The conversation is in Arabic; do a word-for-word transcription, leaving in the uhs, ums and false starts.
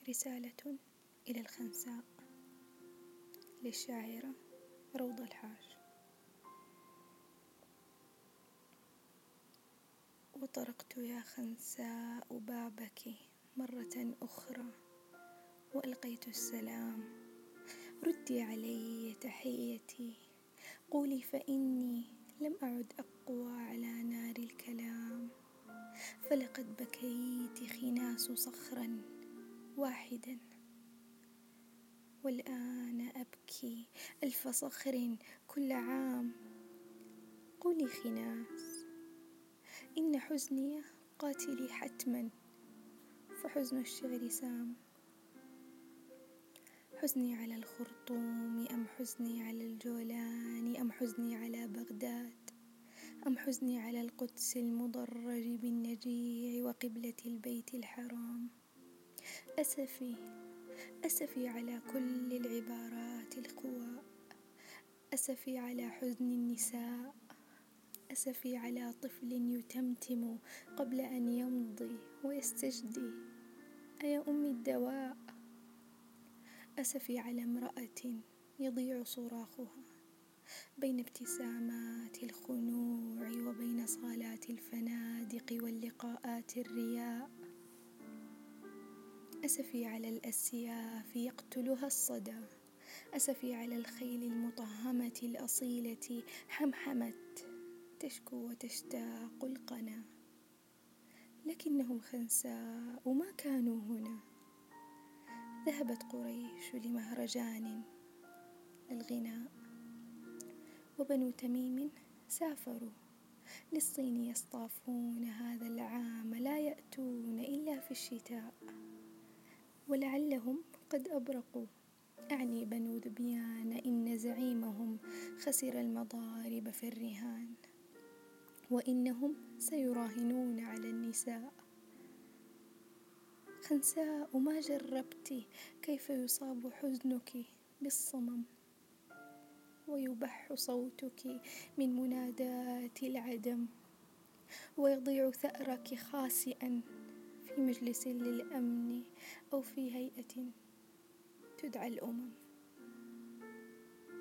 رسالة إلى الخنساء للشاعرة روضة الحاج. وطرقت يا خنساء بابك مرة أخرى وألقيت السلام، ردي علي تحيتي، قولي فإني لم أعد أقوى على نار الكلام، فلقد بكيت خناس صخرا واحدا والآن أبكي ألف صخر كل عام. قولي خناس إن حزني قاتلي حتما، فحزن الشعر سام. حزني على الخرطوم أم حزني على الجولان أم حزني على بغداد أم حزني على القدس المضرج بالنجيع وقبلة البيت الحرام. أسفي أسفي على كل العبارات القواء، أسفي على حزن النساء، أسفي على طفل يتمتم قبل أن يمضي ويستجدي أيا أمي الدواء. أسفي على امرأة يضيع صراخها بين ابتسامات الخنوع وبين صالات الفنادق واللقاءات الرياء. أسفي على الأسياف يقتلها الصدى، أسفي على الخيل المطهمة الأصيلة حمحمت تشكو وتشتاق القنا، لكنهم خنساء وما كانوا هنا. ذهبت قريش لمهرجان للغناء، وبنو تميم سافروا للصين يصطافون هذا العام، لا يأتون إلا في الشتاء، ولعلهم قد أبرقوا، أعني بنو ذبيان، إن زعيمهم خسر المضارب في الرهان، وإنهم سيراهنون على النساء. خنساء ما جربت كيف يصاب حزنك بالصمم ويبح صوتك من منادات العدم، ويضيع ثأرك خاسئا في مجلس للأمن أو في هيئة تدعى الأمم.